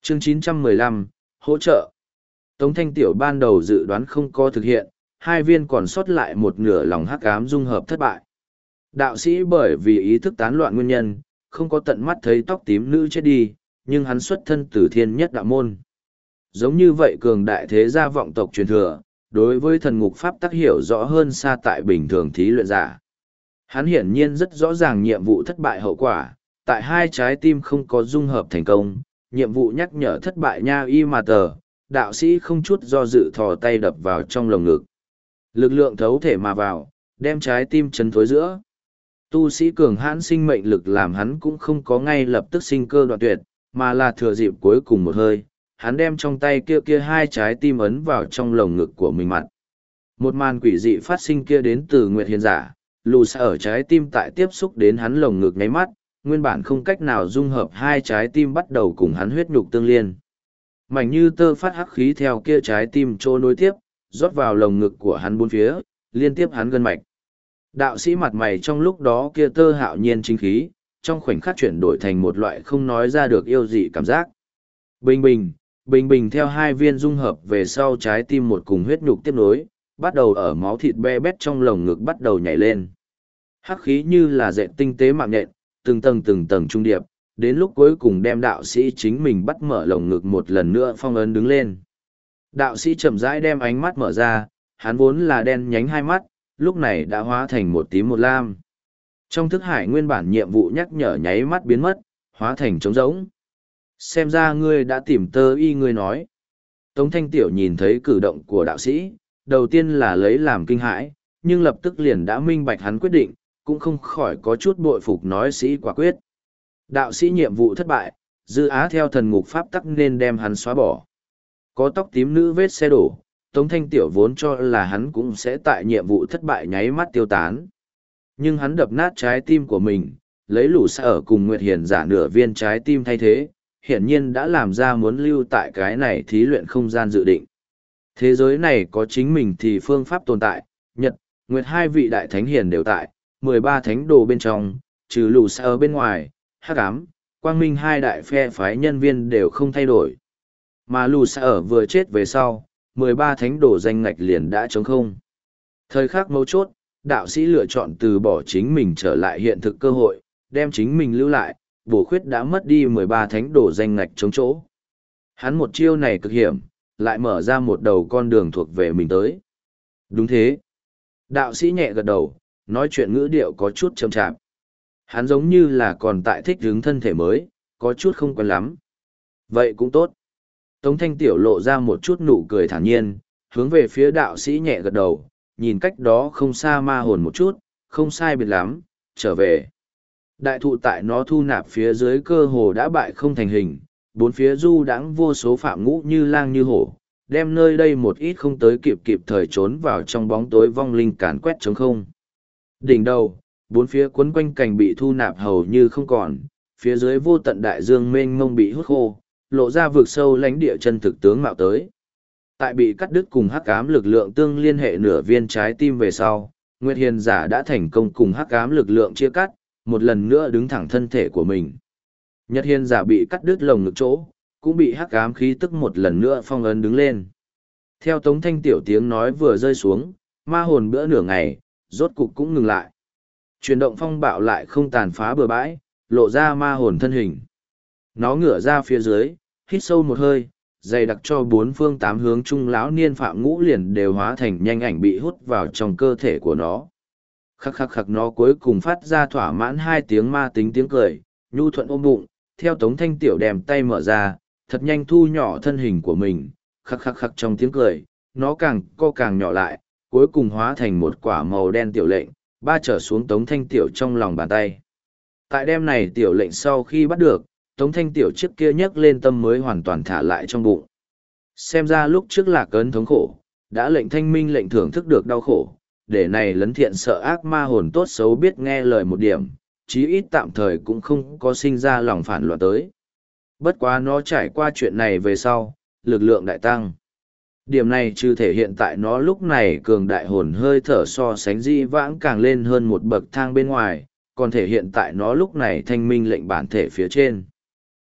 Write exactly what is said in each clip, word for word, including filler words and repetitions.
Chương chín trăm mười lăm, hỗ trợ. Tống Thanh Tiểu ban đầu dự đoán không có thực hiện, hai viên còn sót lại một nửa lòng hắc ám dung hợp thất bại. Đạo sĩ bởi vì ý thức tán loạn nguyên nhân, không có tận mắt thấy tóc tím nữ chết đi, nhưng hắn xuất thân từ thiên nhất đạo môn. Giống như vậy cường đại thế gia vọng tộc truyền thừa, đối với thần ngục pháp tác hiểu rõ hơn xa tại bình thường thí luyện giả. Hắn hiển nhiên rất rõ ràng nhiệm vụ thất bại hậu quả, tại hai trái tim không có dung hợp thành công, nhiệm vụ nhắc nhở thất bại nha y mà tờ, đạo sĩ không chút do dự thò tay đập vào trong lồng ngực. Lực lượng thấu thể mà vào, đem trái tim chấn thối giữa. Tu sĩ cường hãn sinh mệnh lực làm hắn cũng không có ngay lập tức sinh cơ đoạn tuyệt, mà là thừa dịp cuối cùng một hơi, hắn đem trong tay kia kia hai trái tim ấn vào trong lồng ngực của mình mặt. Một màn quỷ dị phát sinh kia đến từ Nguyệt Hiền giả, lù xa ở trái tim tại tiếp xúc đến hắn lồng ngực ngáy mắt, nguyên bản không cách nào dung hợp hai trái tim bắt đầu cùng hắn huyết nhục tương liên. Mảnh như tơ phát hắc khí theo kia trái tim trô nối tiếp, rót vào lồng ngực của hắn bốn phía, liên tiếp hắn gân mạch. Đạo sĩ mặt mày trong lúc đó kia tơ hạo nhiên chính khí, trong khoảnh khắc chuyển đổi thành một loại không nói ra được yêu dị cảm giác. Bình bình, bình bình theo hai viên dung hợp về sau trái tim một cùng huyết nhục tiếp nối, bắt đầu ở máu thịt be bét trong lồng ngực bắt đầu nhảy lên. Hắc khí như là dệt tinh tế mạng nhện, từng tầng từng tầng trung điệp, đến lúc cuối cùng đem đạo sĩ chính mình bắt mở lồng ngực một lần nữa phong ấn đứng lên. Đạo sĩ chậm rãi đem ánh mắt mở ra, hắn vốn là đen nhánh hai mắt, lúc này đã hóa thành một tím một lam. Trong thức hải nguyên bản nhiệm vụ nhắc nhở nháy mắt biến mất, hóa thành trống rỗng. Xem ra ngươi đã tìm tơ y ngươi nói. Tống Thanh Tiểu nhìn thấy cử động của đạo sĩ, đầu tiên là lấy làm kinh hãi, nhưng lập tức liền đã minh bạch hắn quyết định, cũng không khỏi có chút bội phục nói sĩ quả quyết. Đạo sĩ nhiệm vụ thất bại, dư á theo thần ngục pháp tắc nên đem hắn xóa bỏ. Có tóc tím nữ vết xe đổ, Tống Thanh Tiểu vốn cho là hắn cũng sẽ tại nhiệm vụ thất bại nháy mắt tiêu tán. Nhưng hắn đập nát trái tim của mình, lấy lũ xa ở cùng Nguyệt Hiền giả nửa viên trái tim thay thế, hiển nhiên đã làm ra muốn lưu tại cái này thí luyện không gian dự định. Thế giới này có chính mình thì phương pháp tồn tại, Nhật, Nguyệt hai vị đại thánh hiền đều tại, mười ba thánh đồ bên trong, trừ lũ xa ở bên ngoài, hắc ám, quang minh hai đại phe phái nhân viên đều không thay đổi. Mà lũ xa ở vừa chết về sau, mười ba thánh đồ danh ngạch liền đã trống không. Thời khắc mấu chốt, đạo sĩ lựa chọn từ bỏ chính mình trở lại hiện thực cơ hội, đem chính mình lưu lại, bổ khuyết đã mất đi mười ba thánh đồ danh ngạch trống chỗ. Hắn một chiêu này cực hiểm, lại mở ra một đầu con đường thuộc về mình tới. Đúng thế. Đạo sĩ nhẹ gật đầu, nói chuyện ngữ điệu có chút chậm chạp. Hắn giống như là còn tại thích hướng thân thể mới, có chút không quen lắm. Vậy cũng tốt. Tống Thanh Tiểu lộ ra một chút nụ cười thản nhiên, hướng về phía đạo sĩ nhẹ gật đầu, nhìn cách đó không xa ma hồn một chút, không sai biệt lắm, trở về. Đại thụ tại nó thu nạp phía dưới cơ hồ đã bại không thành hình, bốn phía du đãng vô số phạm ngũ như lang như hổ, đem nơi đây một ít không tới kịp kịp thời trốn vào trong bóng tối vong linh càn quét trống không. Đỉnh đầu, bốn phía quấn quanh cành bị thu nạp hầu như không còn, phía dưới vô tận đại dương mênh mông bị hút khô, lộ ra vực sâu lãnh địa chân thực tướng mạo tới. Tại bị cắt đứt cùng hắc ám lực lượng tương liên hệ nửa viên trái tim về sau, Nguyệt Hiền giả đã thành công cùng hắc ám lực lượng chia cắt, một lần nữa đứng thẳng thân thể của mình. Nhật Hiền giả bị cắt đứt lồng ngực chỗ, cũng bị hắc ám khí tức một lần nữa phong ấn đứng lên. Theo Tống Thanh Tiểu tiếng nói vừa rơi xuống, ma hồn bữa nửa ngày, rốt cục cũng ngừng lại. Chuyển động phong bạo lại không tàn phá bừa bãi, lộ ra ma hồn thân hình. Nó ngửa ra phía dưới, hít sâu một hơi, dày đặc cho bốn phương tám hướng trung lão niên phạm ngũ liền đều hóa thành nhanh ảnh bị hút vào trong cơ thể của nó. Khắc khắc khắc nó cuối cùng phát ra thỏa mãn hai tiếng ma tính tiếng cười, nhu thuận ôm bụng, theo Tống Thanh Tiểu đem tay mở ra, thật nhanh thu nhỏ thân hình của mình, khắc khắc khắc trong tiếng cười, nó càng co càng nhỏ lại, cuối cùng hóa thành một quả màu đen tiểu lệnh, ba trở xuống Tống Thanh Tiểu trong lòng bàn tay. Tại đêm này tiểu lệnh sau khi bắt được, Tống Thanh Tiểu trước kia nhấc lên tâm mới hoàn toàn thả lại trong bụng. Xem ra lúc trước là cơn thống khổ, đã lệnh thanh minh lệnh thưởng thức được đau khổ, để này lấn thiện sợ ác ma hồn tốt xấu biết nghe lời một điểm, chí ít tạm thời cũng không có sinh ra lòng phản loạn tới. Bất quá nó trải qua chuyện này về sau, lực lượng đại tăng. Điểm này trừ thể hiện tại nó lúc này cường đại hồn hơi thở so sánh di vãng càng lên hơn một bậc thang bên ngoài, còn thể hiện tại nó lúc này thanh minh lệnh bản thể phía trên.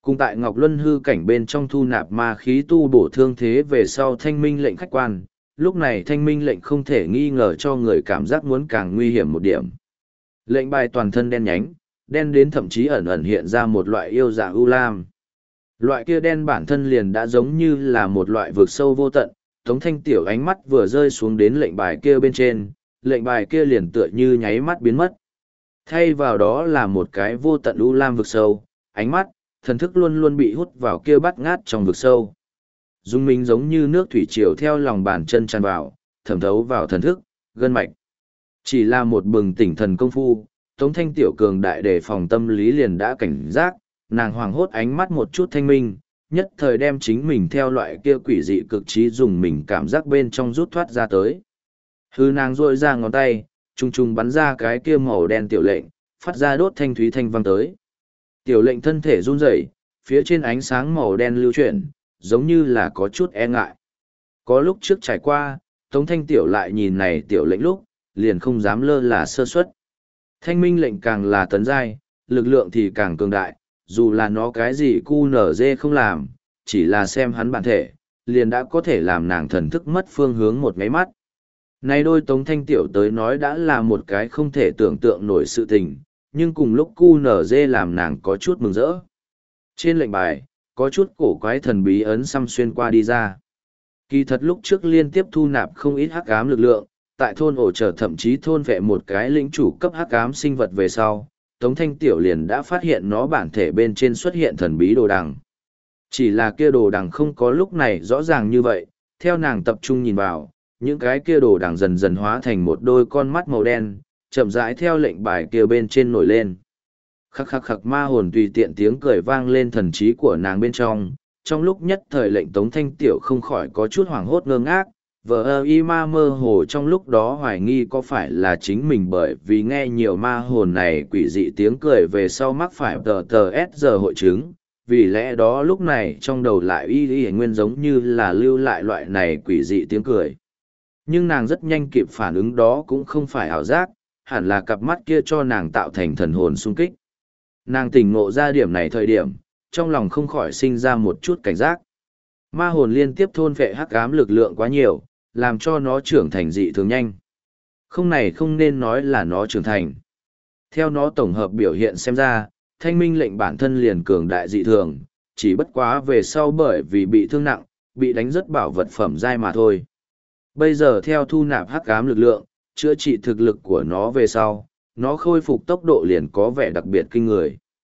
Cùng tại Ngọc Luân hư cảnh bên trong thu nạp ma khí tu bổ thương thế về sau thanh minh lệnh khách quan, lúc này thanh minh lệnh không thể nghi ngờ cho người cảm giác muốn càng nguy hiểm một điểm. Lệnh bài toàn thân đen nhánh, đen đến thậm chí ẩn ẩn hiện ra một loại yêu dạ ưu lam. Loại kia đen bản thân liền đã giống như là một loại vực sâu vô tận, Tống Thanh Tiểu ánh mắt vừa rơi xuống đến lệnh bài kia bên trên, lệnh bài kia liền tựa như nháy mắt biến mất. Thay vào đó là một cái vô tận ưu lam vực sâu, ánh mắt, thần thức luôn luôn bị hút vào kia bắt ngát trong vực sâu. Dung minh giống như nước thủy triều theo lòng bàn chân tràn vào, thẩm thấu vào thần thức, gân mạch. Chỉ là một bừng tỉnh thần công phu, Tống Thanh Tiểu cường đại đề phòng tâm lý liền đã cảnh giác, nàng hoàng hốt ánh mắt một chút thanh minh, nhất thời đem chính mình theo loại kia quỷ dị cực trí dùng mình cảm giác bên trong rút thoát ra tới. Hư nàng rôi ra ngón tay, trùng trùng bắn ra cái kia màu đen tiểu lệnh, phát ra đốt thanh thúy thanh vang tới. Tiểu lệnh thân thể run rẩy, phía trên ánh sáng màu đen lưu chuyển, giống như là có chút e ngại. Có lúc trước trải qua, Tống Thanh Tiểu lại nhìn này tiểu lệnh lúc, liền không dám lơ là sơ suất. Thanh minh lệnh càng là tấn giai, lực lượng thì càng cường đại, dù là nó cái gì cu nở dê không làm, chỉ là xem hắn bản thể, liền đã có thể làm nàng thần thức mất phương hướng một ngáy mắt. Này đôi Tống Thanh Tiểu tới nói đã là một cái không thể tưởng tượng nổi sự tình, nhưng cùng lúc cu nở dê làm nàng có chút mừng rỡ. Trên lệnh bài, có chút cổ quái thần bí ấn xăm xuyên qua đi ra. Kỳ thật lúc trước liên tiếp thu nạp không ít hắc ám lực lượng, tại thôn ổ trở thậm chí thôn vệ một cái lĩnh chủ cấp hắc ám sinh vật về sau, Tống Thanh Tiểu liền đã phát hiện nó bản thể bên trên xuất hiện thần bí đồ đằng. Chỉ là kia đồ đằng không có lúc này rõ ràng như vậy, theo nàng tập trung nhìn vào, những cái kia đồ đằng dần dần hóa thành một đôi con mắt màu đen, chậm rãi theo lệnh bài kia bên trên nổi lên. Khắc khắc khắc ma hồn tùy tiện tiếng cười vang lên thần trí của nàng bên trong, trong lúc nhất thời lệnh Tống Thanh Tiểu không khỏi có chút hoảng hốt ngơ ngác, vờ ơ y ma mơ hồ trong lúc đó hoài nghi có phải là chính mình bởi vì nghe nhiều ma hồn này quỷ dị tiếng cười về sau mắc phải tờ tờ s giờ hội chứng, vì lẽ đó lúc này trong đầu lại y y nguyên giống như là lưu lại loại này quỷ dị tiếng cười. Nhưng nàng rất nhanh kịp phản ứng đó cũng không phải ảo giác, hẳn là cặp mắt kia cho nàng tạo thành thần hồn sung kích. Nàng tỉnh ngộ ra điểm này thời điểm, trong lòng không khỏi sinh ra một chút cảnh giác. Ma hồn liên tiếp thôn vệ hắc ám lực lượng quá nhiều, làm cho nó trưởng thành dị thường nhanh. Không này không nên nói là nó trưởng thành. Theo nó tổng hợp biểu hiện xem ra, thanh minh lệnh bản thân liền cường đại dị thường, chỉ bất quá về sau bởi vì bị thương nặng, bị đánh rất bảo vật phẩm dai mà thôi. Bây giờ theo thu nạp hắc ám lực lượng, chữa trị thực lực của nó về sau, nó khôi phục tốc độ liền có vẻ đặc biệt kinh người.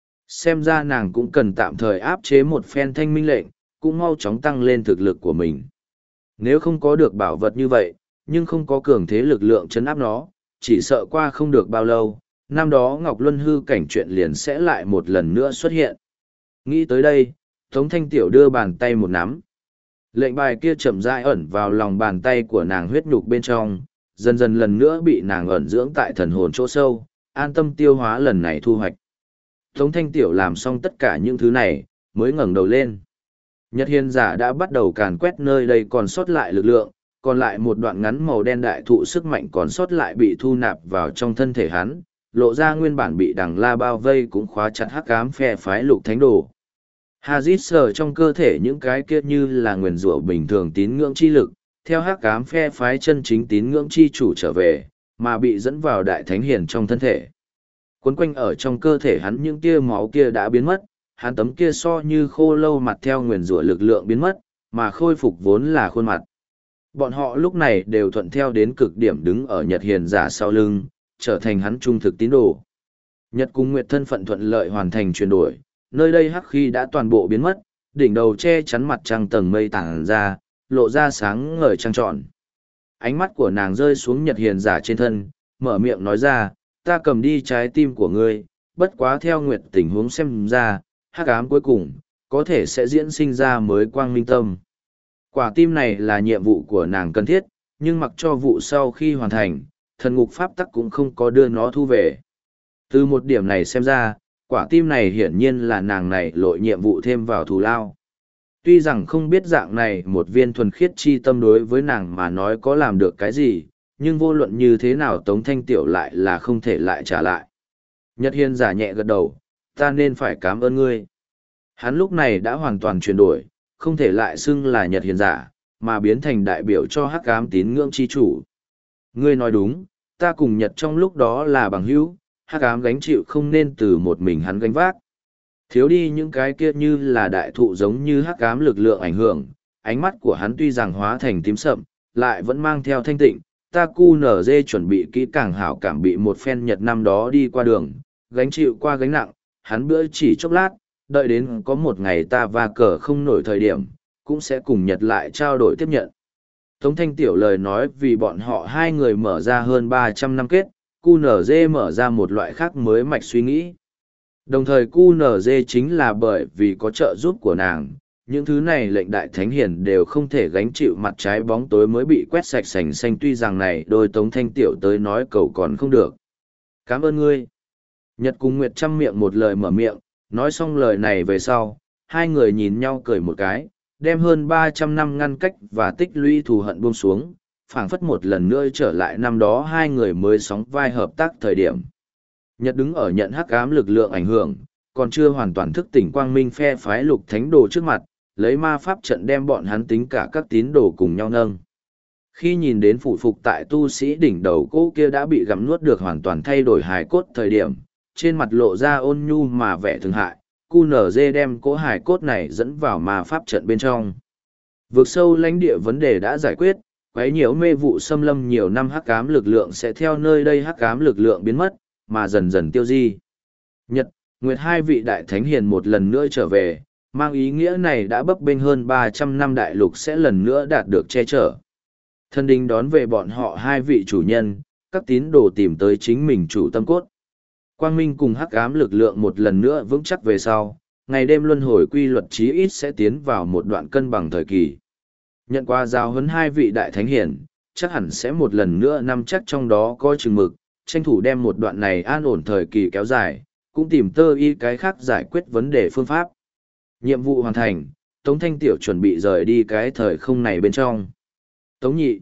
Xem ra nàng cũng cần tạm thời áp chế một phen thanh minh lệnh, cũng mau chóng tăng lên thực lực của mình. Nếu không có được bảo vật như vậy, nhưng không có cường thế lực lượng chấn áp nó, chỉ sợ qua không được bao lâu, năm đó Ngọc Luân hư cảnh chuyện liền sẽ lại một lần nữa xuất hiện. Nghĩ tới đây, Tống Thanh Tiểu đưa bàn tay một nắm. Lệnh bài kia chậm rãi ẩn vào lòng bàn tay của nàng huyết nhục bên trong, dần dần lần nữa bị nàng ẩn dưỡng tại thần hồn chỗ sâu, an tâm tiêu hóa lần này thu hoạch. Tống Thanh Tiểu làm xong tất cả những thứ này, mới ngẩng đầu lên. Nhật Hiên giả đã bắt đầu càn quét nơi đây còn sót lại lực lượng, còn lại một đoạn ngắn màu đen đại thụ sức mạnh còn sót lại bị thu nạp vào trong thân thể hắn, lộ ra nguyên bản bị đằng la bao vây cũng khóa chặt hắc ám phe phái lục thánh đồ. Hazit sờ trong cơ thể những cái kia như là nguyền rủa bình thường tín ngưỡng chi lực, theo hắc ám phe phái chân chính tín ngưỡng chi chủ trở về, mà bị dẫn vào đại thánh hiền trong thân thể. Quấn quanh ở trong cơ thể hắn những tia máu kia đã biến mất, hắn tấm kia so như khô lâu mặt theo nguyền rủa lực lượng biến mất, mà khôi phục vốn là khuôn mặt. Bọn họ lúc này đều thuận theo đến cực điểm đứng ở Nhật Hiền giả sau lưng, trở thành hắn trung thực tín đồ. Nhật cùng Nguyệt thân phận thuận lợi hoàn thành chuyển đổi, nơi đây hắc khí đã toàn bộ biến mất, đỉnh đầu che chắn mặt trăng tầng mây tản ra, lộ ra sáng ngời trăng tròn. Ánh mắt của nàng rơi xuống Nhật Hiền giả trên thân, mở miệng nói ra, ta cầm đi trái tim của ngươi, bất quá theo Nguyệt tình huống xem ra, hắc ám cuối cùng, có thể sẽ diễn sinh ra mới quang minh tâm. Quả tim này là nhiệm vụ của nàng cần thiết, nhưng mặc cho vụ sau khi hoàn thành, thần ngục pháp tắc cũng không có đưa nó thu về. Từ một điểm này xem ra, quả tim này hiển nhiên là nàng này lội nhiệm vụ thêm vào thù lao. Tuy rằng không biết dạng này một viên thuần khiết chi tâm đối với nàng mà nói có làm được cái gì, nhưng vô luận như thế nào Tống Thanh Tiểu lại là không thể lại trả lại. Nhật Hiên giả nhẹ gật đầu, ta nên phải cảm ơn ngươi. Hắn lúc này đã hoàn toàn chuyển đổi, không thể lại xưng là Nhật hiền giả, mà biến thành đại biểu cho hắc ám tín ngưỡng chi chủ. Ngươi nói đúng, ta cùng Nhật trong lúc đó là bằng hữu, hắc ám gánh chịu không nên từ một mình hắn gánh vác. Thiếu đi những cái kia như là đại thụ giống như hắc ám lực lượng ảnh hưởng, ánh mắt của hắn tuy rằng hóa thành tím sậm, lại vẫn mang theo thanh tịnh. Ta cu nở dê chuẩn bị kỹ càng hảo cảm bị một phen Nhật năm đó đi qua đường, gánh chịu qua gánh nặng, hắn bữa chỉ chốc lát, đợi đến có một ngày ta va cờ không nổi thời điểm, cũng sẽ cùng Nhật lại trao đổi tiếp nhận. Tống Thanh Tiểu lời nói vì bọn họ hai người mở ra hơn ba trăm năm kết, cu nở dê mở ra một loại khác mới mạch suy nghĩ. Đồng thời cu nở dê chính là bởi vì có trợ giúp của nàng, những thứ này lệnh đại thánh hiền đều không thể gánh chịu mặt trái bóng tối mới bị quét sạch sành xanh, tuy rằng này đôi Tống Thanh Tiểu tới nói cầu còn không được. Cảm ơn ngươi. Nhật cùng Nguyệt chăm miệng một lời mở miệng, nói xong lời này về sau, hai người nhìn nhau cười một cái, đem hơn ba trăm năm ngăn cách và tích lũy thù hận buông xuống, phảng phất một lần nữa trở lại năm đó hai người mới sóng vai hợp tác thời điểm. Nhật đứng ở nhận hắc ám lực lượng ảnh hưởng, còn chưa hoàn toàn thức tỉnh quang minh phe phái lục thánh đồ trước mặt, lấy ma pháp trận đem bọn hắn tính cả các tín đồ cùng nhau nâng. Khi nhìn đến phụ phục tại tu sĩ đỉnh đầu cô kia đã bị gặm nuốt được hoàn toàn thay đổi hài cốt thời điểm, trên mặt lộ ra ôn nhu mà vẻ thương hại, cu nở dê đem cỗ hài cốt này dẫn vào ma pháp trận bên trong. Vượt sâu lãnh địa vấn đề đã giải quyết, quấy nhiễu mê vụ xâm lâm nhiều năm hắc ám lực lượng sẽ theo nơi đây hắc ám lực lượng biến mất, mà dần dần tiêu di. Nhật, Nguyệt hai vị đại thánh hiền một lần nữa trở về, mang ý nghĩa này đã bấp bênh hơn ba trăm năm đại lục sẽ lần nữa đạt được che chở. Thần đình đón về bọn họ hai vị chủ nhân, các tín đồ tìm tới chính mình chủ tâm cốt. Quang minh cùng hắc ám lực lượng một lần nữa vững chắc về sau, ngày đêm luân hồi quy luật chí ít sẽ tiến vào một đoạn cân bằng thời kỳ. Nhận qua giao huấn hai vị đại thánh hiển, chắc hẳn sẽ một lần nữa nắm chắc trong đó có chừng mực, tranh thủ đem một đoạn này an ổn thời kỳ kéo dài, cũng tìm tơ y cái khác giải quyết vấn đề phương pháp. Nhiệm vụ hoàn thành, Tống Thanh Tiểu chuẩn bị rời đi cái thời không này bên trong. Tống Nhị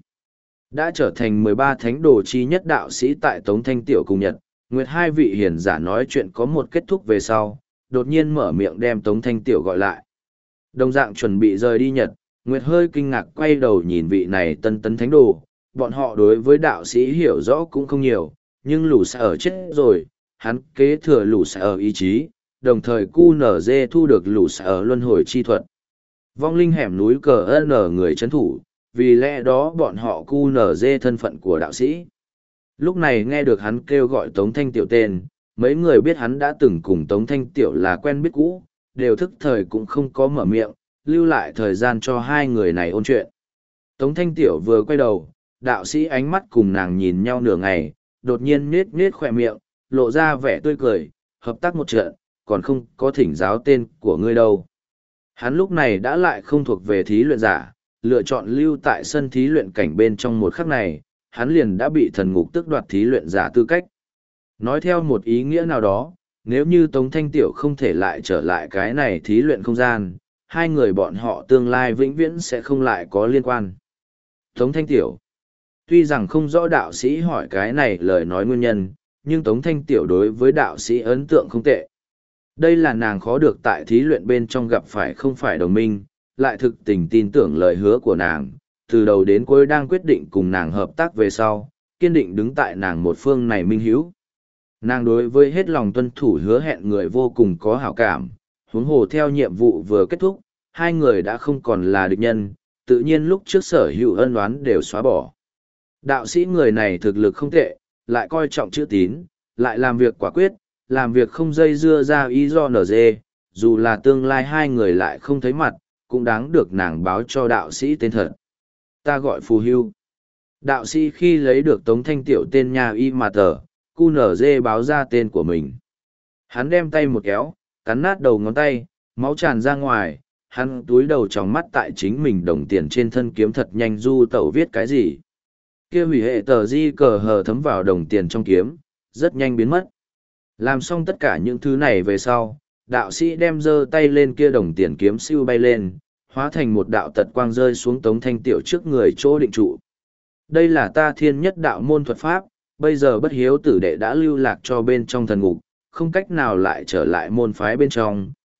đã trở thành mười ba thánh đồ chi nhất đạo sĩ tại Tống Thanh Tiểu cùng Nhật, Nguyệt hai vị hiền giả nói chuyện có một kết thúc về sau, đột nhiên mở miệng đem Tống Thanh Tiểu gọi lại. Đồng dạng chuẩn bị rời đi Nhật, Nguyệt hơi kinh ngạc quay đầu nhìn vị này tân tấn thánh đồ, bọn họ đối với đạo sĩ hiểu rõ cũng không nhiều, nhưng lũ sẽ ở chết rồi, hắn kế thừa lũ sẽ ở ý chí, đồng thời cu nở dê thu được lũ sẽ ở luân hồi chi thuật. Vong linh hẻm núi cờ n người chấn thủ, vì lẽ đó bọn họ cu nở dê thân phận của đạo sĩ. Lúc này nghe được hắn kêu gọi Tống Thanh Tiểu tên, mấy người biết hắn đã từng cùng Tống Thanh Tiểu là quen biết cũ, đều thức thời cũng không có mở miệng, lưu lại thời gian cho hai người này ôn chuyện. Tống Thanh Tiểu vừa quay đầu, đạo sĩ ánh mắt cùng nàng nhìn nhau nửa ngày, đột nhiên nết nết khỏe miệng, lộ ra vẻ tươi cười, hợp tác một trận, còn không có thỉnh giáo tên của ngươi đâu. Hắn lúc này đã lại không thuộc về thí luyện giả, lựa chọn lưu tại sân thí luyện cảnh bên trong một khắc này, hắn liền đã bị thần ngục tước đoạt thí luyện giả tư cách. Nói theo một ý nghĩa nào đó, nếu như Tống Thanh Tiểu không thể lại trở lại cái này thí luyện không gian, hai người bọn họ tương lai vĩnh viễn sẽ không lại có liên quan. Tống Thanh Tiểu, tuy rằng không rõ đạo sĩ hỏi cái này lời nói nguyên nhân, nhưng Tống Thanh Tiểu đối với đạo sĩ ấn tượng không tệ. Đây là nàng khó được tại thí luyện bên trong gặp phải không phải đồng minh, lại thực tình tin tưởng lời hứa của nàng, từ đầu đến cuối đang quyết định cùng nàng hợp tác về sau, kiên định đứng tại nàng một phương này minh hiếu. Nàng đối với hết lòng tuân thủ hứa hẹn người vô cùng có hảo cảm, huống hồ theo nhiệm vụ vừa kết thúc, hai người đã không còn là địch nhân, tự nhiên lúc trước sở hữu ân oán đều xóa bỏ. Đạo sĩ người này thực lực không tệ, lại coi trọng chữ tín, lại làm việc quả quyết, làm việc không dây dưa ra ý do nở dê, dù là tương lai hai người lại không thấy mặt, cũng đáng được nàng báo cho đạo sĩ tên thật. Ta gọi Phù Hưu. Đạo sĩ khi lấy được Tống Thanh Tiểu tên nhà y mà tờ, cu nở dê báo ra tên của mình. Hắn đem tay một kéo, cắn nát đầu ngón tay, máu tràn ra ngoài, hắn túi đầu tròng mắt tại chính mình đồng tiền trên thân kiếm thật nhanh du tẩu viết cái gì. Kia hủy hệ tờ di cờ hờ thấm vào đồng tiền trong kiếm, rất nhanh biến mất. Làm xong tất cả những thứ này về sau, đạo sĩ đem giơ tay lên kia đồng tiền kiếm siêu bay lên, hóa thành một đạo tật quang rơi xuống Tống Thanh Tiểu trước người chỗ định trụ. Đây là ta thiên nhất đạo môn thuật pháp, bây giờ bất hiếu tử đệ đã lưu lạc cho bên trong thần ngục, không cách nào lại trở lại môn phái bên trong,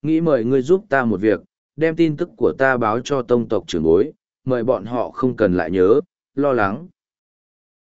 nghĩ mời ngươi giúp ta một việc, đem tin tức của ta báo cho tông tộc trưởng bối, mời bọn họ không cần lại nhớ, lo lắng.